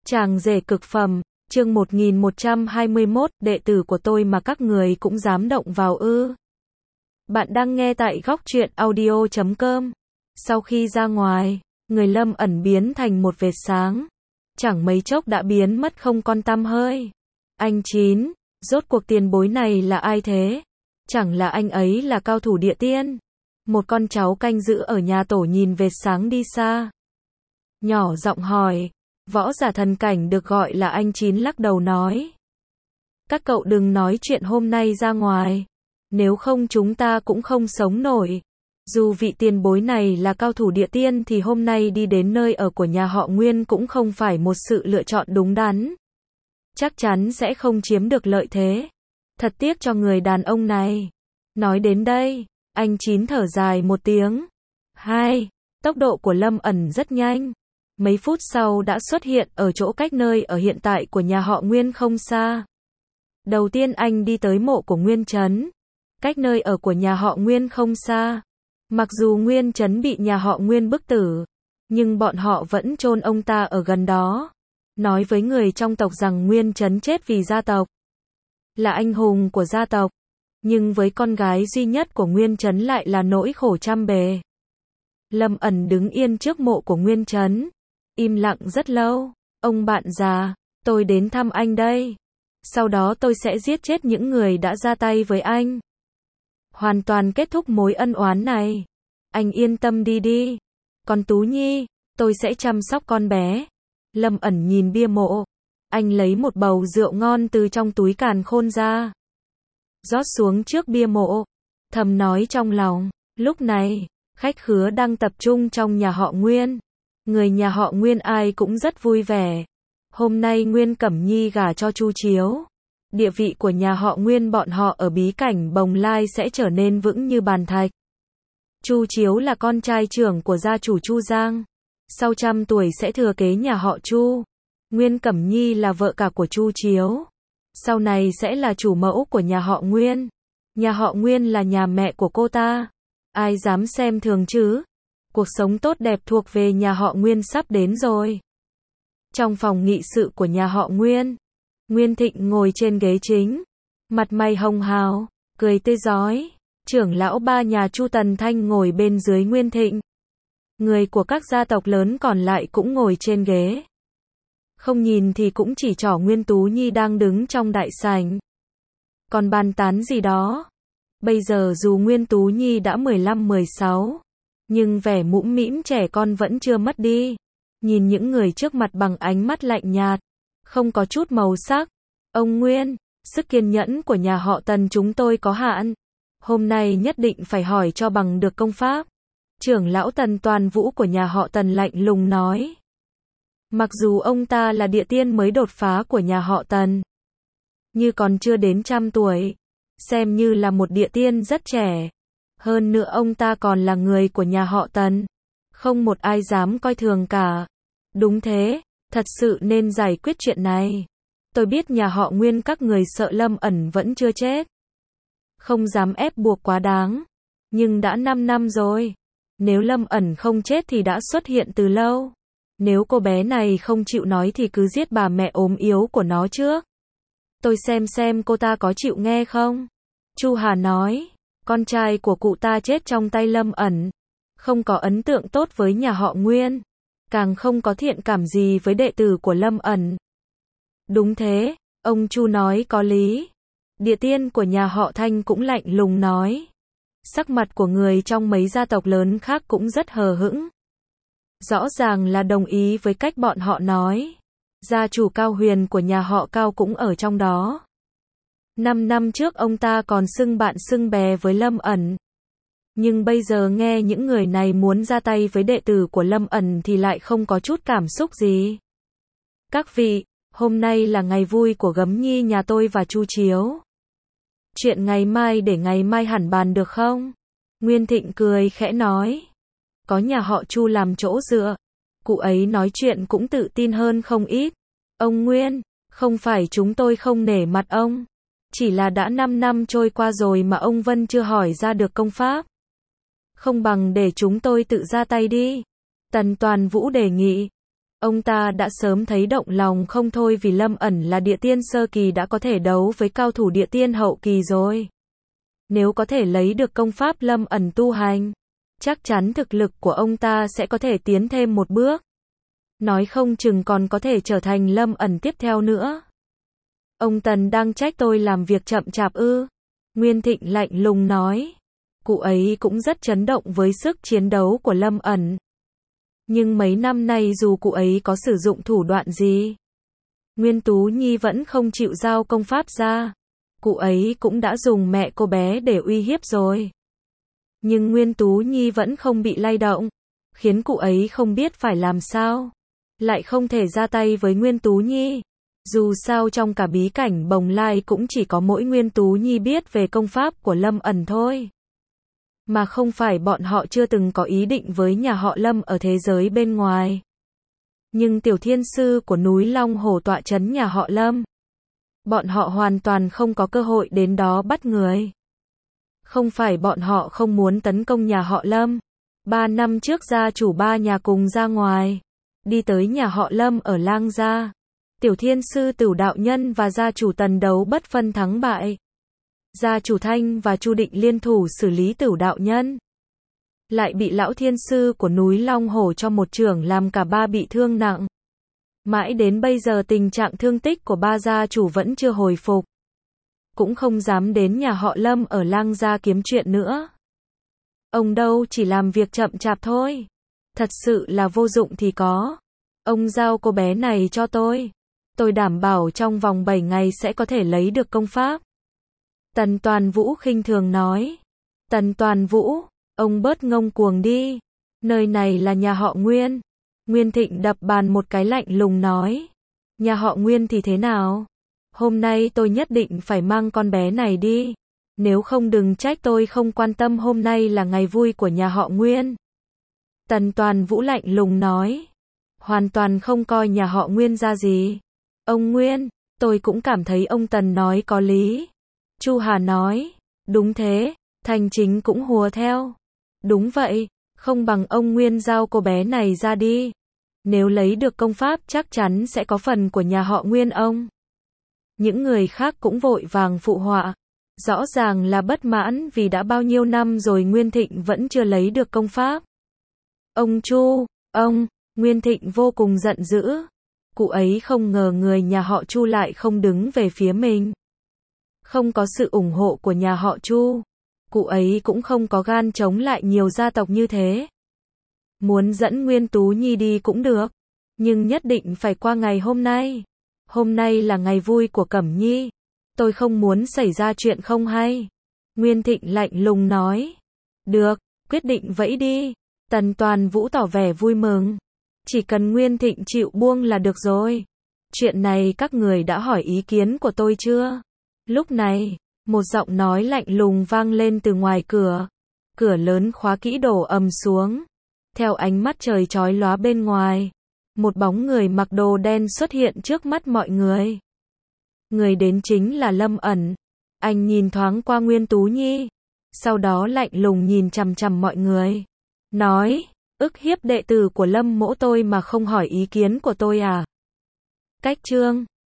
Chàng rể cực phẩm, chương 1121, đệ tử của tôi mà các người cũng dám động vào ư. Bạn đang nghe tại góc truyện audio.com. Sau khi ra ngoài, người Lâm ẩn biến thành một vệt sáng. Chẳng mấy chốc đã biến mất không con tăm hơi. Anh Chín, rốt cuộc tiền bối này là ai thế? Chẳng là anh ấy là cao thủ địa tiên? Một con cháu canh giữ ở nhà tổ nhìn vệt sáng đi xa. Nhỏ giọng hỏi. Võ giả thần cảnh được gọi là anh Chín lắc đầu nói. Các cậu đừng nói chuyện hôm nay ra ngoài. Nếu không chúng ta cũng không sống nổi. Dù vị tiền bối này là cao thủ địa tiên thì hôm nay đi đến nơi ở của nhà họ Nguyên cũng không phải một sự lựa chọn đúng đắn. Chắc chắn sẽ không chiếm được lợi thế. Thật tiếc cho người đàn ông này. Nói đến đây, anh Chín thở dài một tiếng. Tốc độ của Lâm ẩn rất nhanh. Mấy phút sau đã xuất hiện ở chỗ cách nơi ở hiện tại của nhà họ Nguyên không xa. Đầu tiên anh đi tới mộ của Nguyên Trấn. Cách nơi ở của nhà họ Nguyên không xa. Mặc dù Nguyên Trấn bị nhà họ Nguyên bức tử, nhưng bọn họ vẫn chôn ông ta ở gần đó. Nói với người trong tộc rằng Nguyên Trấn chết vì gia tộc. Là anh hùng của gia tộc. Nhưng với con gái duy nhất của Nguyên Trấn lại là nỗi khổ trăm bề. Lâm ẩn đứng yên trước mộ của Nguyên Trấn. Im lặng rất lâu. Ông bạn già, tôi đến thăm anh đây. Sau đó tôi sẽ giết chết những người đã ra tay với anh. Hoàn toàn kết thúc mối ân oán này. Anh yên tâm đi. Còn Tú Nhi, tôi sẽ chăm sóc con bé. Lâm ẩn nhìn bia mộ. Anh lấy một bầu rượu ngon từ trong túi càn khôn ra. Rót xuống trước bia mộ. Thầm nói trong lòng. Lúc này, khách khứa đang tập trung trong nhà họ Nguyên. Người nhà họ Nguyên ai cũng rất vui vẻ. Hôm nay Nguyên Cẩm Nhi gả cho Chu Chiếu. Địa vị của nhà họ Nguyên bọn họ ở bí cảnh Bồng Lai sẽ trở nên vững như bàn thạch. Chu Chiếu là con trai trưởng của gia chủ Chu Giang. Sau 100 tuổi sẽ thừa kế nhà họ Chu. Nguyên Cẩm Nhi là vợ cả của Chu Chiếu. Sau này sẽ là chủ mẫu của nhà họ Nguyên. Nhà họ Nguyên là nhà mẹ của cô ta. Ai dám xem thường chứ? Cuộc sống tốt đẹp thuộc về nhà họ Nguyên sắp đến rồi. Trong phòng nghị sự của nhà họ Nguyên, Nguyên Thịnh ngồi trên ghế chính, mặt mày hồng hào, cười tươi rói. Trưởng lão ba nhà Chu Tần Thanh ngồi bên dưới Nguyên Thịnh. Người của các gia tộc lớn còn lại cũng ngồi trên ghế. Không nhìn thì cũng chỉ trỏ Nguyên Tú Nhi đang đứng trong đại sảnh. Còn bàn tán gì đó? Bây giờ dù Nguyên Tú Nhi đã 15-16, nhưng vẻ mũm mĩm trẻ con vẫn chưa mất đi. Nhìn những người trước mặt bằng ánh mắt lạnh nhạt, không có chút màu sắc. Ông Nguyên, sức kiên nhẫn của nhà họ Tần chúng tôi có hạn. Hôm nay nhất định phải hỏi cho bằng được công pháp. Trưởng lão Tần Toàn Vũ của nhà họ Tần lạnh lùng nói. Mặc dù ông ta là địa tiên mới đột phá của nhà họ Tần, như còn chưa đến 100 tuổi, xem như là một địa tiên rất trẻ. Hơn nữa ông ta còn là người của nhà họ Tần. Không một ai dám coi thường cả. Đúng thế, thật sự nên giải quyết chuyện này. Tôi biết nhà họ Nguyên các người sợ Lâm ẩn vẫn chưa chết. Không dám ép buộc quá đáng. Nhưng đã 5 năm rồi. Nếu Lâm ẩn không chết thì đã xuất hiện từ lâu. Nếu cô bé này không chịu nói thì cứ giết bà mẹ ốm yếu của nó trước. Tôi xem cô ta có chịu nghe không? Chu Hà nói. Con trai của cụ ta chết trong tay Lâm ẩn. Không có ấn tượng tốt với nhà họ Nguyên. Càng không có thiện cảm gì với đệ tử của Lâm ẩn. Đúng thế, ông Chu nói có lý. Địa tiên của nhà họ Thanh cũng lạnh lùng nói. Sắc mặt của người trong mấy gia tộc lớn khác cũng rất hờ hững. Rõ ràng là đồng ý với cách bọn họ nói. Gia chủ Cao Huyền của nhà họ Cao cũng ở trong đó. 5 năm trước ông ta còn xưng bạn xưng bè với Lâm ẩn. Nhưng bây giờ nghe những người này muốn ra tay với đệ tử của Lâm ẩn thì lại không có chút cảm xúc gì. Các vị, hôm nay là ngày vui của Gấm Nhi nhà tôi và Chu Chiếu. Chuyện ngày mai để ngày mai hẳn bàn được không? Nguyên Thịnh cười khẽ nói. Có nhà họ Chu làm chỗ dựa. Cụ ấy nói chuyện cũng tự tin hơn không ít. Ông Nguyên, không phải chúng tôi không nể mặt ông. Chỉ là đã 5 năm trôi qua rồi mà ông Vân chưa hỏi ra được công pháp. Không bằng để chúng tôi tự ra tay đi. Tần Toàn Vũ đề nghị. Ông ta đã sớm thấy động lòng không thôi vì Lâm Ẩn là địa tiên sơ kỳ đã có thể đấu với cao thủ địa tiên hậu kỳ rồi. Nếu có thể lấy được công pháp Lâm Ẩn tu hành, chắc chắn thực lực của ông ta sẽ có thể tiến thêm một bước. Nói không chừng còn có thể trở thành Lâm Ẩn tiếp theo nữa. Ông Tần đang trách tôi làm việc chậm chạp ư? Nguyên Thịnh lạnh lùng nói. Cụ ấy cũng rất chấn động với sức chiến đấu của Lâm Ẩn. Nhưng mấy năm nay dù cụ ấy có sử dụng thủ đoạn gì, Nguyên Tú Nhi vẫn không chịu giao công pháp ra. Cụ ấy cũng đã dùng mẹ cô bé để uy hiếp rồi. Nhưng Nguyên Tú Nhi vẫn không bị lay động, khiến cụ ấy không biết phải làm sao. Lại không thể ra tay với Nguyên Tú Nhi. Dù sao trong cả bí cảnh Bồng Lai cũng chỉ có mỗi Nguyên Tú Nhi biết về công pháp của Lâm Ẩn thôi. Mà không phải bọn họ chưa từng có ý định với nhà họ Lâm ở thế giới bên ngoài. Nhưng tiểu thiên sư của núi Long Hổ tọa trấn nhà họ Lâm. Bọn họ hoàn toàn không có cơ hội đến đó bắt người. Không phải bọn họ không muốn tấn công nhà họ Lâm. 3 năm trước gia chủ ba nhà cùng ra ngoài. Đi tới nhà họ Lâm ở Lang Gia. Tiểu thiên sư Tửu đạo nhân và gia chủ Tần đấu bất phân thắng bại. Gia chủ Thanh và Chu Định liên thủ xử lý Tửu đạo nhân. Lại bị lão thiên sư của núi Long Hổ cho một chưởng làm cả ba bị thương nặng. Mãi đến bây giờ tình trạng thương tích của ba gia chủ vẫn chưa hồi phục. Cũng không dám đến nhà họ Lâm ở Lang Gia kiếm chuyện nữa. Ông đâu chỉ làm việc chậm chạp thôi. Thật sự là vô dụng thì có. Ông giao cô bé này cho tôi. Tôi đảm bảo trong vòng 7 ngày sẽ có thể lấy được công pháp. Tần Toàn Vũ khinh thường nói. Tần Toàn Vũ, ông bớt ngông cuồng đi. Nơi này là nhà họ Nguyên. Nguyên Thịnh đập bàn một cái lạnh lùng nói. Nhà họ Nguyên thì thế nào? Hôm nay tôi nhất định phải mang con bé này đi. Nếu không đừng trách tôi không quan tâm hôm nay là ngày vui của nhà họ Nguyên. Tần Toàn Vũ lạnh lùng nói. Hoàn toàn không coi nhà họ Nguyên ra gì. Ông Nguyên, tôi cũng cảm thấy ông Tần nói có lý. Chu Hà nói. Đúng thế, Thành Chính cũng hùa theo. Đúng vậy, không bằng ông Nguyên giao cô bé này ra đi. Nếu lấy được công pháp chắc chắn sẽ có phần của nhà họ Nguyên ông. Những người khác cũng vội vàng phụ họa. Rõ ràng là bất mãn vì đã bao nhiêu năm rồi Nguyên Thịnh vẫn chưa lấy được công pháp. Ông Chu, Nguyên Thịnh vô cùng giận dữ. Cụ ấy không ngờ người nhà họ Chu lại không đứng về phía mình. Không có sự ủng hộ của nhà họ Chu. Cụ ấy cũng không có gan chống lại nhiều gia tộc như thế. Muốn dẫn Nguyên Tú Nhi đi cũng được. Nhưng nhất định phải qua ngày hôm nay. Hôm nay là ngày vui của Cẩm Nhi. Tôi không muốn xảy ra chuyện không hay. Nguyên Thịnh lạnh lùng nói. Được, quyết định vậy đi. Tần Toàn Vũ tỏ vẻ vui mừng. Chỉ cần Nguyên Thịnh chịu buông là được rồi. Chuyện này các người đã hỏi ý kiến của tôi chưa? Lúc này, một giọng nói lạnh lùng vang lên từ ngoài cửa. Cửa lớn khóa kỹ đổ ầm xuống. Theo ánh mắt trời chói lóa bên ngoài, một bóng người mặc đồ đen xuất hiện trước mắt mọi người. Người đến chính là Lâm Ẩn. Anh nhìn thoáng qua Nguyên Tú Nhi, sau đó lạnh lùng nhìn chằm chằm mọi người. Nói, ức hiếp đệ tử của Lâm mỗ tôi mà không hỏi ý kiến của tôi à? Cách chương